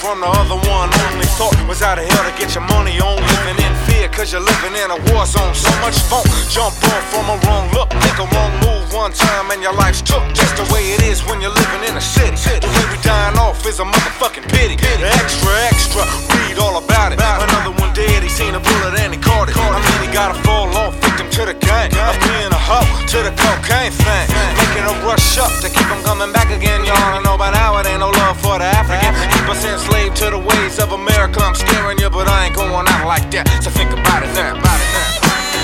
from the other one. Only thought was out of hell to get your money on. Living in fear cause you're living in a war zone. So much funk, jump off from a wrong look. Make a wrong move one time and your life's took. Just the way it is when you're living in a city. The way we dying off is a motherfucking pity. Extra, extra, read all about it. Another one dead, he seen a bullet and he caught it. I mean he gotta fall off, victim to the gang. Up being a hoe to the cocaine thing. Making a rush up to keep them coming back again. Y'all I know by now it ain't no love for the African. Keep us enslaved to the ways of America. I'm scaring you, but I ain't going out like that. So think about it now, about it now.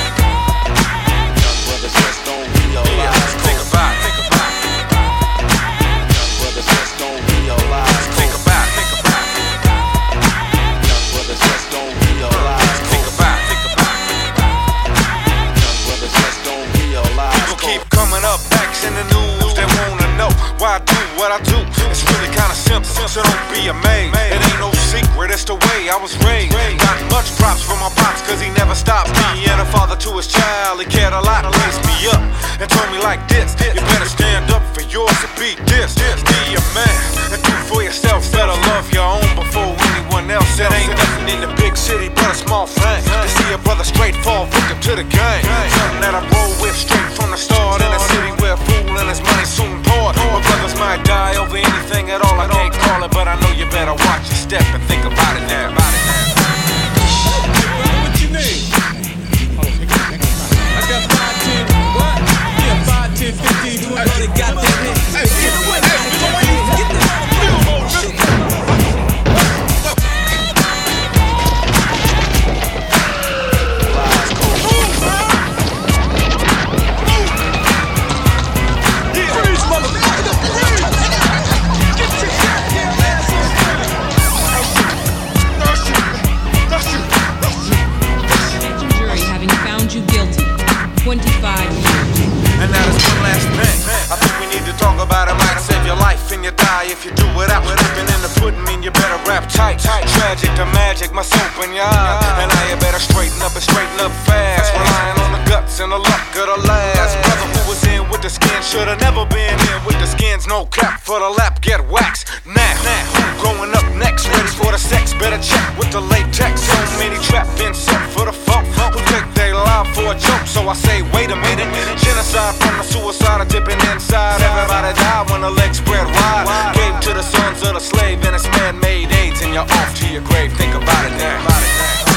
Young brothers just don't realize. Think about it, think about it. Young brothers just don't realize. Think about it, think about it. Young brothers just don't realize. Think about it, think about it. Young brothers just don't realize. People keep coming up, facts in the news. They wanna know why I do what I do. It's really kinda simple, so don't be amazed. It ain't no secret, it's the way I was raised. Got much props from my pops, cause he never stopped being a father to his child. He cared a lot, raised me up and told me like this: you better stand up for yours and be this. Be a man and do for yourself. Better love your own before anyone else. It ain't nothing in the big city but a small thing to see a brother straight fall victim to the game. Something that I roll with straight from the start. In a city where fool and his money soon poured. My brothers might die over anything at all. I can't call it, but I know you better watch your step and think about it now. About it now. What you need? I got 5, 10, what? Yeah, 5, 10, 15, 20. They got that hit. Hey, get the shit. You guilty. 25 years. And now there's one last thing I think we need to talk about. It might save your life and you die if you do without living in the pudding. Mean you better wrap tight. Tragic to magic, my soap in your eye. And now you better straighten up and straighten up fast. Relying on the guts and the luck of the last brother who was in with the skin should've never been in with the skins. No cap for the lap, get waxed. Now who going up next? Ready for the sex? Better check with the latex. So many trapped in set for the folk who take their life for a joke. So I say, wait a minute. Genocide from the suicide, dipping inside. Everybody died when the legs spread wide. Gave to the sons of the slave and it's man-made AIDS, and you're off to your grave. Think about it now.